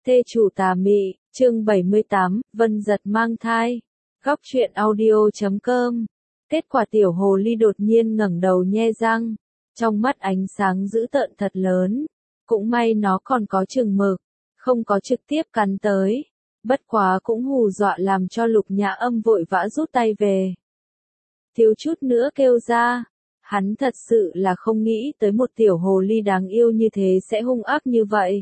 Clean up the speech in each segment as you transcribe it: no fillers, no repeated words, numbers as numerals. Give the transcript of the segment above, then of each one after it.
Thê chủ tà mị, chương 78, Vân Giật mang thai. Góc truyện audio.com. Kết quả tiểu hồ ly đột nhiên ngẩng đầu nhe răng, trong mắt ánh sáng dữ tợn thật lớn. Cũng may nó còn có chừng mực, không có trực tiếp cắn tới. Bất quá cũng hù dọa làm cho Lục Nhã Âm vội vã rút tay về. Thiếu chút nữa kêu ra, hắn thật sự là không nghĩ tới một tiểu hồ ly đáng yêu như thế sẽ hung ác như vậy.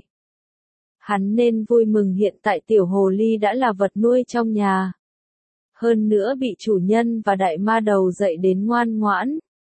Hắn nên vui mừng hiện tại tiểu hồ ly đã là vật nuôi trong nhà. Hơn nữa bị chủ nhân và đại ma đầu dạy đến ngoan ngoãn.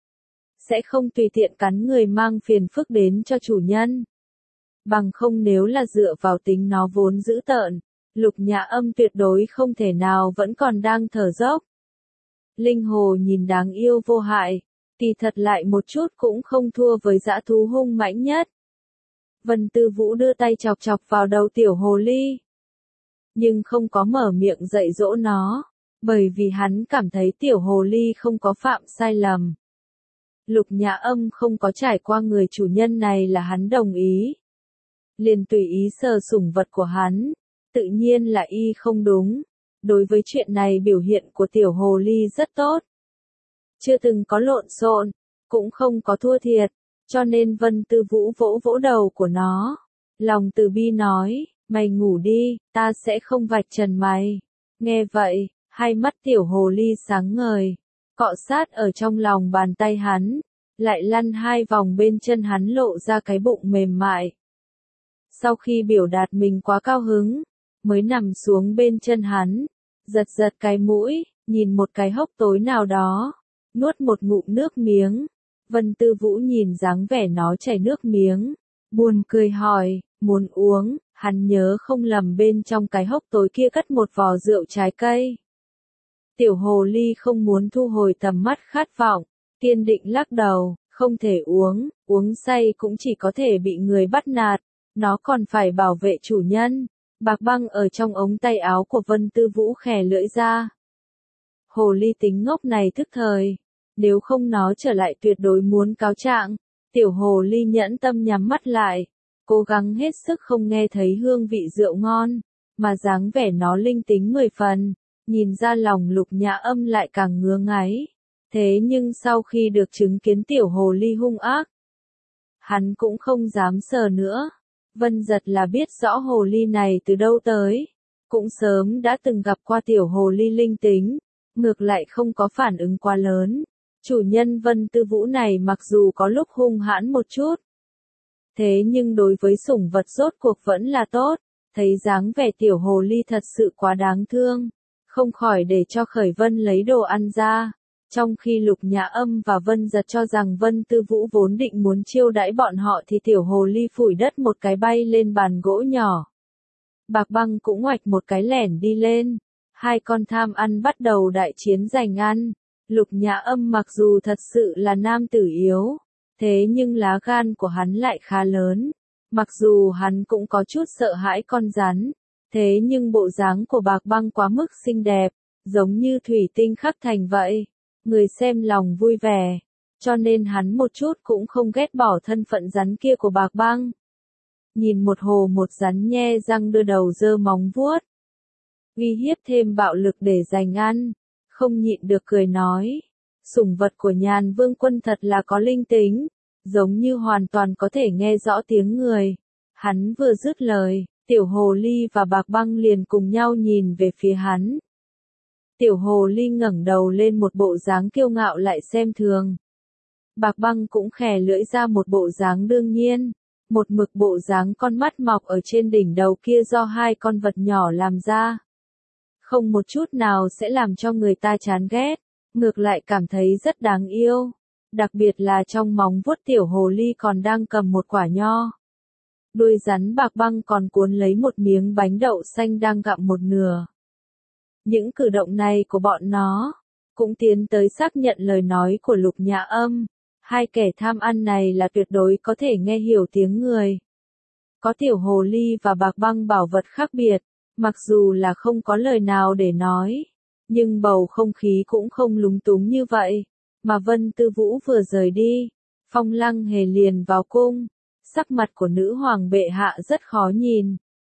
Sẽ không tùy tiện cắn người mang phiền phức đến cho chủ nhân. Bằng không nếu là dựa vào tính nó vốn dữ tợn, Lục Nhã Âm tuyệt đối không thể nào vẫn còn đang thở dốc. Linh hồ nhìn đáng yêu vô hại, kỳ thật lại một chút cũng không thua với dã thú hung mãnh nhất. Vân Tư Vũ đưa tay chọc chọc vào đầu tiểu hồ ly. Nhưng không có mở miệng dạy dỗ nó, bởi vì hắn cảm thấy tiểu hồ ly không có phạm sai lầm. Lục Nhã Âm không có trải qua người chủ nhân này là hắn đồng ý. Liền tùy ý sờ sủng vật của hắn, tự nhiên là y không đúng. Đối với chuyện này biểu hiện của tiểu hồ ly rất tốt. Chưa từng có lộn xộn, cũng không có thua thiệt. Cho nên Vân Tư Vũ vỗ vỗ đầu của nó. Lòng từ bi nói, mày ngủ đi, ta sẽ không vạch trần mày. Nghe vậy, hai mắt tiểu hồ ly sáng ngời, cọ sát ở trong lòng bàn tay hắn, lại lăn hai vòng bên chân hắn lộ ra cái bụng mềm mại. Sau khi biểu đạt mình quá cao hứng, mới nằm xuống bên chân hắn, giật giật cái mũi, nhìn một cái hốc tối nào đó, nuốt một ngụm nước miếng. Vân Tư Vũ nhìn dáng vẻ nó chảy nước miếng, buồn cười hỏi, muốn uống, hắn nhớ không lầm bên trong cái hốc tối kia cất một vò rượu trái cây. Tiểu hồ ly không muốn thu hồi tầm mắt khát vọng, kiên định lắc đầu, không thể uống, uống say cũng chỉ có thể bị người bắt nạt, nó còn phải bảo vệ chủ nhân. Bạc băng ở trong ống tay áo của Vân Tư Vũ khè lưỡi ra. Hồ ly tính ngốc này thức thời. Nếu không nó trở lại tuyệt đối muốn cáo trạng. Tiểu hồ ly nhẫn tâm nhắm mắt lại, cố gắng hết sức không nghe thấy hương vị rượu ngon, mà dáng vẻ nó linh tính 10 phần, nhìn ra lòng Lục Nhã Âm lại càng ngứa ngáy. Thế nhưng sau khi được chứng kiến tiểu hồ ly hung ác, hắn cũng không dám sờ nữa. Vân Giật là biết rõ hồ ly này từ đâu tới, cũng sớm đã từng gặp qua tiểu hồ ly linh tính, ngược lại không có phản ứng quá lớn. Chủ nhân Vân Tư Vũ này mặc dù có lúc hung hãn một chút, thế nhưng đối với sủng vật rốt cuộc vẫn là tốt. Thấy dáng vẻ tiểu hồ ly thật sự quá đáng thương, không khỏi để cho Khởi Vân lấy đồ ăn ra. Trong khi Lục Nhã Âm và Vân Giật cho rằng Vân Tư Vũ vốn định muốn chiêu đãi bọn họ thì tiểu hồ ly phủi đất một cái bay lên bàn gỗ nhỏ. Bạc băng cũng oạch một cái lẻn đi lên. Hai con tham ăn bắt đầu đại chiến giành ăn. Lục Nhã Âm mặc dù thật sự là nam tử yếu, thế nhưng lá gan của hắn lại khá lớn. Mặc dù hắn cũng có chút sợ hãi con rắn, thế nhưng bộ dáng của Bạc băng quá mức xinh đẹp, giống như thủy tinh khắc thành vậy. Người xem lòng vui vẻ, cho nên hắn một chút cũng không ghét bỏ thân phận rắn kia của Bạc băng. Nhìn một hồ một rắn nhe răng đưa đầu giơ móng vuốt, uy hiếp thêm bạo lực để giành ăn, không nhịn được cười nói, sủng vật của Nhàn Vương Quân thật là có linh tính, giống như hoàn toàn có thể nghe rõ tiếng người. Hắn vừa dứt lời, tiểu hồ ly và Bạc băng liền cùng nhau nhìn về phía hắn. Tiểu hồ ly ngẩng đầu lên một bộ dáng kiêu ngạo lại xem thường. Bạc băng cũng khè lưỡi ra một bộ dáng đương nhiên, một mực bộ dáng con mắt mọc ở trên đỉnh đầu kia do hai con vật nhỏ làm ra. Không một chút nào sẽ làm cho người ta chán ghét, ngược lại cảm thấy rất đáng yêu. Đặc biệt là trong móng vuốt tiểu hồ ly còn đang cầm một quả nho. Đuôi rắn Bạc băng còn cuốn lấy một miếng bánh đậu xanh đang gặm một nửa. Những cử động này của bọn nó, cũng tiến tới xác nhận lời nói của Lục Nhã Âm. Hai kẻ tham ăn này là tuyệt đối có thể nghe hiểu tiếng người. Có tiểu hồ ly và Bạc băng bảo vật khác biệt, mặc dù là không có lời nào để nói, nhưng bầu không khí cũng không lúng túng như vậy. Mà Vân Tư Vũ vừa rời đi, Phong Lăng Hề liền vào cung. Sắc mặt của nữ hoàng bệ hạ rất khó nhìn,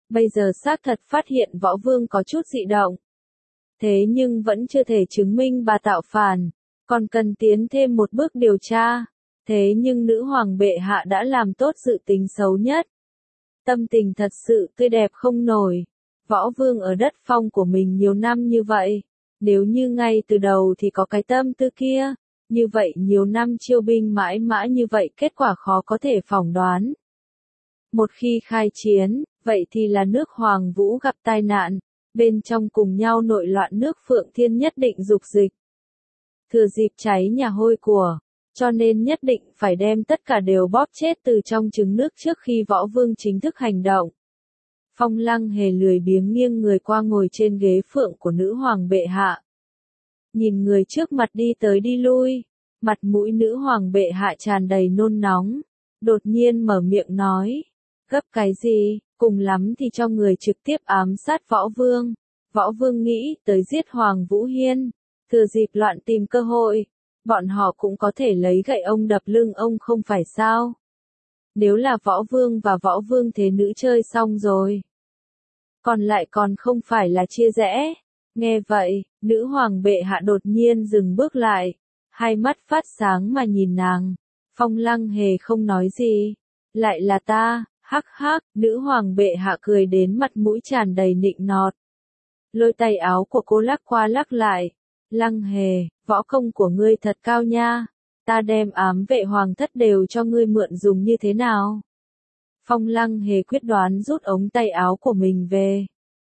Bây giờ xác thật phát hiện võ vương có chút dị động. Thế nhưng vẫn chưa thể chứng minh bà tạo phản, còn cần tiến thêm một bước điều tra. Thế nhưng nữ hoàng bệ hạ đã làm tốt dự tính xấu nhất. Tâm tình thật sự tươi đẹp không nổi. Võ vương ở đất phong của mình nhiều năm như vậy. Nếu như ngay từ đầu thì có cái tâm tư kia. Như vậy nhiều năm chiêu binh mãi mã như vậy kết quả khó có thể phỏng đoán. Một khi khai chiến, vậy thì là nước Hoàng Vũ gặp tai nạn. Bên trong cùng nhau nội loạn nước Phượng Thiên nhất định dục dịch. Thừa dịp cháy nhà hôi của. Cho nên nhất định phải đem tất cả đều bóp chết từ trong trứng nước trước khi võ vương chính thức hành động. Phong Lăng Hề lười biếng nghiêng người qua ngồi trên ghế phượng của nữ hoàng bệ hạ. Nhìn người trước mặt đi tới đi lui, mặt mũi nữ hoàng bệ hạ tràn đầy nôn nóng, đột nhiên mở miệng nói, gấp cái gì, cùng lắm thì cho người trực tiếp ám sát võ vương. Võ vương nghĩ tới giết Hoàng Vũ Hiên, thừa dịp loạn tìm cơ hội. Bọn họ cũng có thể lấy gậy ông đập lưng ông không phải sao? Nếu là võ vương và võ vương thế nữ chơi xong rồi. Còn lại còn không phải là chia rẽ. Nghe vậy, nữ hoàng bệ hạ đột nhiên dừng bước lại. Hai mắt phát sáng mà nhìn nàng. Phong Lăng Hề không nói gì. Lại là ta, hắc hắc, nữ hoàng bệ hạ cười đến mặt mũi tràn đầy nịnh nọt. Lôi tay áo của cô lắc qua lắc lại. Lăng Hề, võ công của ngươi thật cao nha, ta đem ám vệ hoàng thất đều cho ngươi mượn dùng như thế nào? Phong Lăng Hề quyết đoán rút ống tay áo của mình về.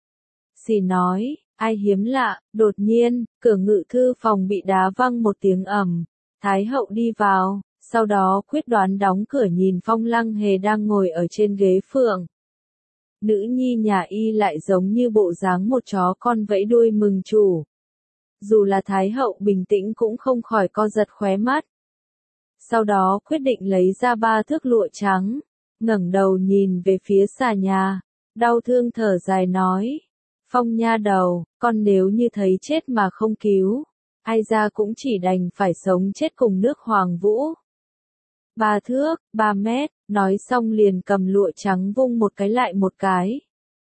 Xì nói, ai hiếm lạ, đột nhiên, cửa ngự thư phòng bị đá văng một tiếng ầm, Thái hậu đi vào, sau đó quyết đoán đóng cửa nhìn Phong Lăng Hề đang ngồi ở trên ghế phượng. Nữ nhi nhà y lại giống như bộ dáng một chó con vẫy đuôi mừng chủ. Dù là Thái hậu bình tĩnh cũng không khỏi co giật khóe mắt. Sau đó quyết định lấy ra 3 thước lụa trắng, ngẩng đầu nhìn về phía xà nhà, đau thương thở dài nói, Phong nha đầu, con nếu như thấy chết mà không cứu, ai ra cũng chỉ đành phải sống chết cùng nước Hoàng Vũ. 3 thước, 3 mét, nói xong liền cầm lụa trắng vung một cái lại một cái.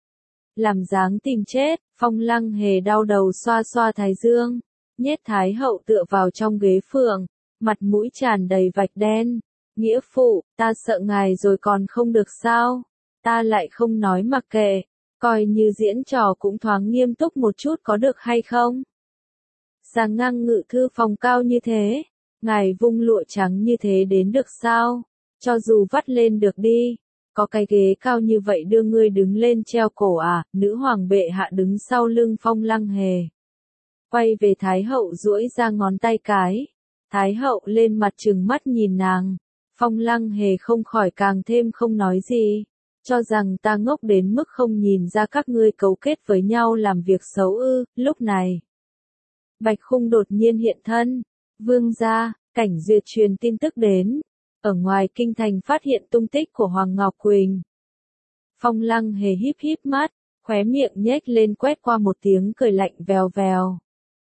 Làm dáng tìm chết, Phong Lăng Hề đau đầu xoa xoa thái dương, nhét Thái hậu tựa vào trong ghế phượng, mặt mũi tràn đầy vạch đen. Nghĩa phụ, ta sợ ngài rồi còn không được sao? Ta lại không nói mặc kệ, coi như diễn trò cũng thoáng nghiêm túc một chút có được hay không? Giang ngang ngự thư phòng cao như thế, ngài vung lụa trắng như thế đến được sao? Cho dù vắt lên được đi. Có cái ghế cao như vậy đưa ngươi đứng lên treo cổ à? Nữ hoàng bệ hạ đứng sau lưng Phong Lăng Hề. Quay về Thái hậu duỗi ra ngón tay cái. Thái hậu lên mặt trừng mắt nhìn nàng. Phong Lăng Hề không khỏi càng thêm không nói gì. Cho rằng ta ngốc đến mức không nhìn ra các ngươi cấu kết với nhau làm việc xấu ư? Lúc này, Bạch Khung đột nhiên hiện thân. Vương gia, Cảnh Duyệt truyền tin tức đến. Ở ngoài kinh thành phát hiện tung tích của Hoàng Ngọc Quỳnh. Phong Lăng Hề híp híp mắt, khóe miệng nhếch lên quét qua một tiếng cười lạnh vèo vèo.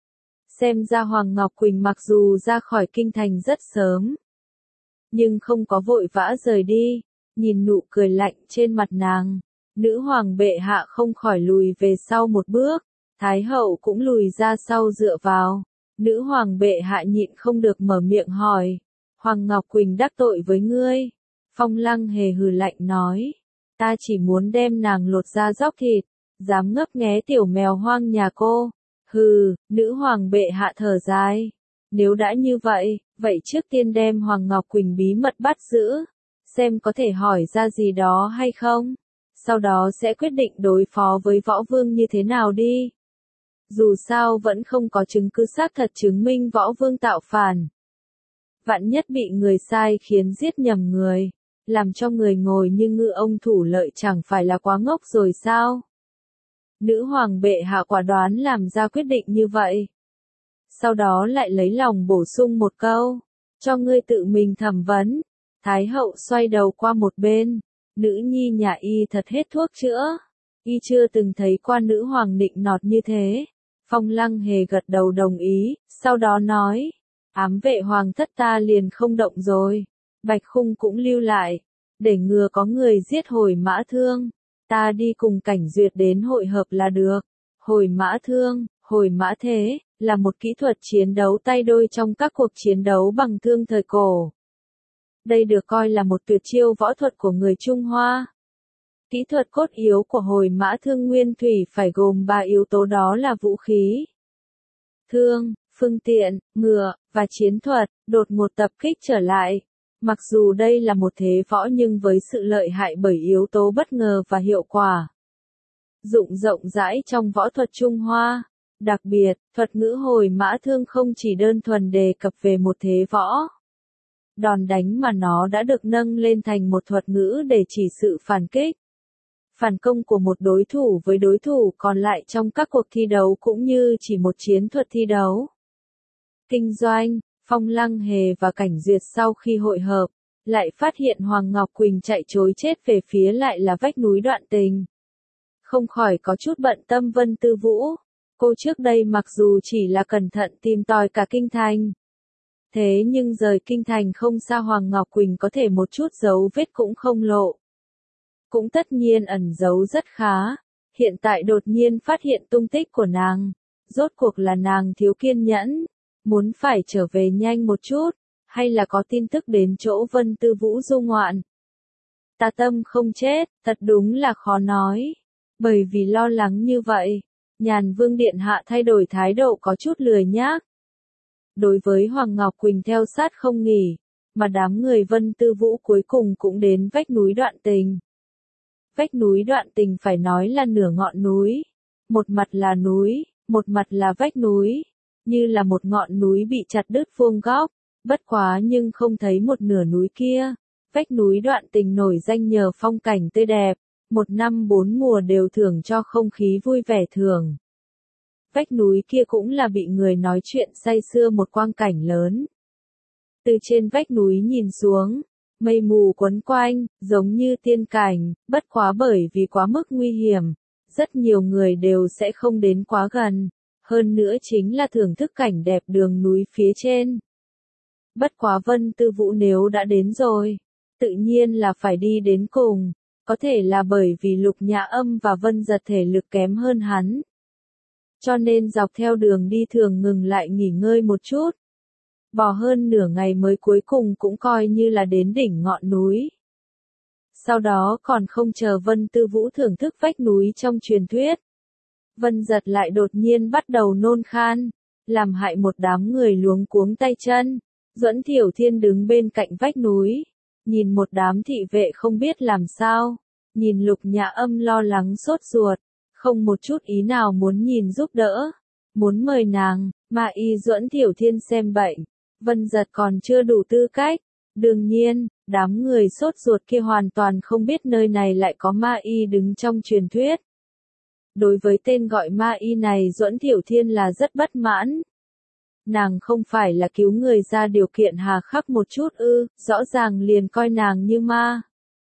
Xem ra Hoàng Ngọc Quỳnh mặc dù ra khỏi kinh thành rất sớm, nhưng không có vội vã rời đi, nhìn nụ cười lạnh trên mặt nàng, nữ hoàng bệ hạ không khỏi lùi về sau một bước, Thái hậu cũng lùi ra sau dựa vào, nữ hoàng bệ hạ nhịn không được mở miệng hỏi. Hoàng Ngọc Quỳnh đắc tội với ngươi. Phong Lăng Hề hừ lạnh nói. Ta chỉ muốn đem nàng lột ra róc thịt. Dám ngấp nghé tiểu mèo hoang nhà cô. Hừ, nữ hoàng bệ hạ thở dài. Nếu đã như vậy, vậy trước tiên đem Hoàng Ngọc Quỳnh bí mật bắt giữ. Xem có thể hỏi ra gì đó hay không. Sau đó sẽ quyết định đối phó với võ vương như thế nào đi. Dù sao vẫn không có chứng cứ xác thật chứng minh võ vương tạo phản. Vạn nhất bị người sai khiến giết nhầm người, làm cho người ngồi như ngư ông thủ lợi chẳng phải là quá ngốc rồi sao? Nữ hoàng bệ hạ quả đoán làm ra quyết định như vậy. Sau đó lại lấy lòng bổ sung một câu, cho ngươi tự mình thẩm vấn. Thái hậu xoay đầu qua một bên, nữ nhi nhà y thật hết thuốc chữa. Y chưa từng thấy qua nữ hoàng nịnh nọt như thế. Phong Lăng Hề gật đầu đồng ý, sau đó nói. Ám vệ hoàng thất ta liền không động rồi. Bạch Khung cũng lưu lại. Để ngừa có người giết hồi mã thương. Ta đi cùng Cảnh Duyệt đến hội hợp là được. Hồi mã thương, hồi mã thế, là một kỹ thuật chiến đấu tay đôi trong các cuộc chiến đấu bằng thương thời cổ. Đây được coi là một tuyệt chiêu võ thuật của người Trung Hoa. Kỹ thuật cốt yếu của hồi mã thương nguyên thủy phải gồm 3 yếu tố, đó là vũ khí, thương, phương tiện, ngựa, và chiến thuật. Đột ngột tập kích trở lại. Mặc dù đây là một thế võ nhưng với sự lợi hại bởi yếu tố bất ngờ và hiệu quả dụng rộng rãi trong võ thuật Trung Hoa. Đặc biệt, thuật ngữ hồi mã thương không chỉ đơn thuần đề cập về một thế võ đòn đánh mà nó đã được nâng lên thành một thuật ngữ để chỉ sự phản kích, phản công của một đối thủ với đối thủ còn lại trong các cuộc thi đấu cũng như chỉ một chiến thuật thi đấu. Kinh doanh, Phong Lăng Hề và Cảnh Duyệt sau khi hội hợp, lại phát hiện Hoàng Ngọc Quỳnh chạy trối chết về phía lại là vách núi Đoạn Tình. Không khỏi có chút bận tâm Vân Tư Vũ. Cô trước đây mặc dù chỉ là cẩn thận tìm tòi cả kinh thành. Thế nhưng rời kinh thành không xa Hoàng Ngọc Quỳnh có thể một chút dấu vết cũng không lộ. Cũng tất nhiên ẩn giấu rất khá. Hiện tại đột nhiên phát hiện tung tích của nàng. Rốt cuộc là nàng thiếu kiên nhẫn, muốn phải trở về nhanh một chút, hay là có tin tức đến chỗ Vân Tư Vũ du ngoạn. Tà tâm không chết, thật đúng là khó nói. Bởi vì lo lắng như vậy, Nhàn Vương Điện Hạ thay đổi thái độ có chút lười nhác. Đối với Hoàng Ngọc Quỳnh theo sát không nghỉ, mà đám người Vân Tư Vũ cuối cùng cũng đến vách núi Đoạn Tình. Vách núi Đoạn Tình phải nói là nửa ngọn núi. Một mặt là núi, một mặt là vách núi. Như là một ngọn núi bị chặt đứt vuông góc, bất quá nhưng không thấy một nửa núi kia. Vách núi Đoạn Tình nổi danh nhờ phong cảnh tươi đẹp, một năm 4 mùa đều thưởng cho không khí vui vẻ thường. Vách núi kia cũng là bị người nói chuyện say sưa một quang cảnh lớn. Từ trên vách núi nhìn xuống, mây mù quấn quanh, giống như tiên cảnh, bất quá bởi vì quá mức nguy hiểm, rất nhiều người đều sẽ không đến quá gần. Hơn nữa chính là thưởng thức cảnh đẹp đường núi phía trên. Bất quá Vân Tư Vũ nếu đã đến rồi, tự nhiên là phải đi đến cùng, có thể là bởi vì Lục Nhã Âm và Vân Giật thể lực kém hơn hắn. Cho nên dọc theo đường đi thường ngừng lại nghỉ ngơi một chút. Bò hơn nửa ngày mới cuối cùng cũng coi như là đến đỉnh ngọn núi. Sau đó còn không chờ Vân Tư Vũ thưởng thức vách núi trong truyền thuyết. Vân Giật lại đột nhiên bắt đầu nôn khan, làm hại một đám người luống cuống tay chân. Duẫn Thiểu Thiên đứng bên cạnh vách núi, nhìn một đám thị vệ không biết làm sao, nhìn Lục Nhã Âm lo lắng sốt ruột, không một chút ý nào muốn nhìn giúp đỡ, muốn mời nàng, mà y Duẫn Thiểu Thiên xem bệnh. Vân Giật còn chưa đủ tư cách. Đương nhiên, đám người sốt ruột kia hoàn toàn không biết nơi này lại có ma y đứng trong truyền thuyết. Đối với tên gọi ma y này Duẫn Thiểu Thiên là rất bất mãn. Nàng không phải là cứu người ra điều kiện hà khắc một chút ư, rõ ràng liền coi nàng như ma.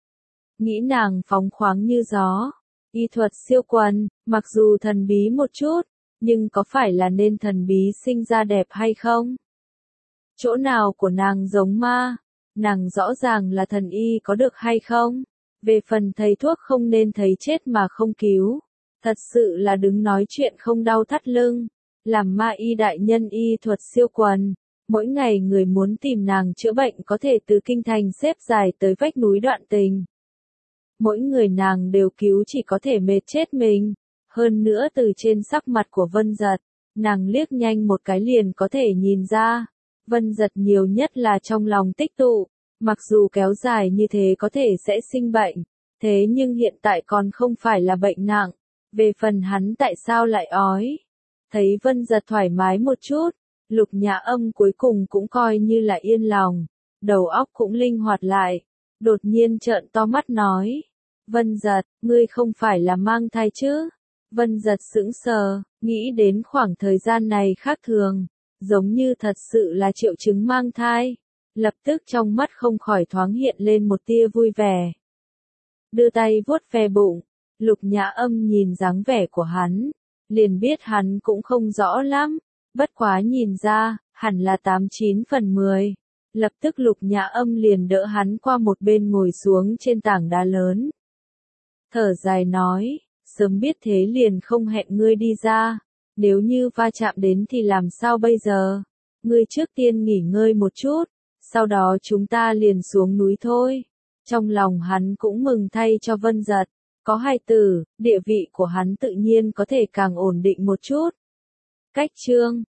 Nghĩ nàng phóng khoáng như gió, y thuật siêu quần, mặc dù thần bí một chút, nhưng có phải là nên thần bí sinh ra đẹp hay không? Chỗ nào của nàng giống ma? Nàng rõ ràng là thần y có được hay không? Về phần thầy thuốc không nên thấy chết mà không cứu. Thật sự là đứng nói chuyện không đau thắt lưng. Làm ma y đại nhân y thuật siêu quần. Mỗi ngày người muốn tìm nàng chữa bệnh có thể từ kinh thành xếp dài tới vách núi Đoạn Tình. Mỗi người nàng đều cứu chỉ có thể mệt chết mình. Hơn nữa từ trên sắc mặt của Vân Giật, nàng liếc nhanh một cái liền có thể nhìn ra. Vân Giật nhiều nhất là trong lòng tích tụ, mặc dù kéo dài như thế có thể sẽ sinh bệnh, thế nhưng hiện tại còn không phải là bệnh nặng. Về phần hắn tại sao lại ói? Thấy Vân Giật thoải mái một chút, Lục Nhã Âm cuối cùng cũng coi như là yên lòng, đầu óc cũng linh hoạt lại, đột nhiên trợn to mắt nói. Vân Giật, ngươi không phải là mang thai chứ? Vân Giật sững sờ, nghĩ đến khoảng thời gian này khác thường, giống như thật sự là triệu chứng mang thai. Lập tức trong mắt không khỏi thoáng hiện lên một tia vui vẻ. Đưa tay vuốt ve bụng, Lục Nhã Âm nhìn dáng vẻ của hắn, liền biết hắn cũng không rõ lắm, bất quá nhìn ra, hẳn là 89 phần 10. Lập tức Lục Nhã Âm liền đỡ hắn qua một bên ngồi xuống trên tảng đá lớn. thở dài nói, sớm biết thế liền không hẹn ngươi đi ra, nếu như va chạm đến thì làm sao bây giờ? Ngươi trước tiên nghỉ ngơi một chút, sau đó chúng ta liền xuống núi thôi. Trong lòng hắn cũng mừng thay cho Vân Giật, có hài tử, địa vị của hắn tự nhiên có thể càng ổn định một chút. Cách chương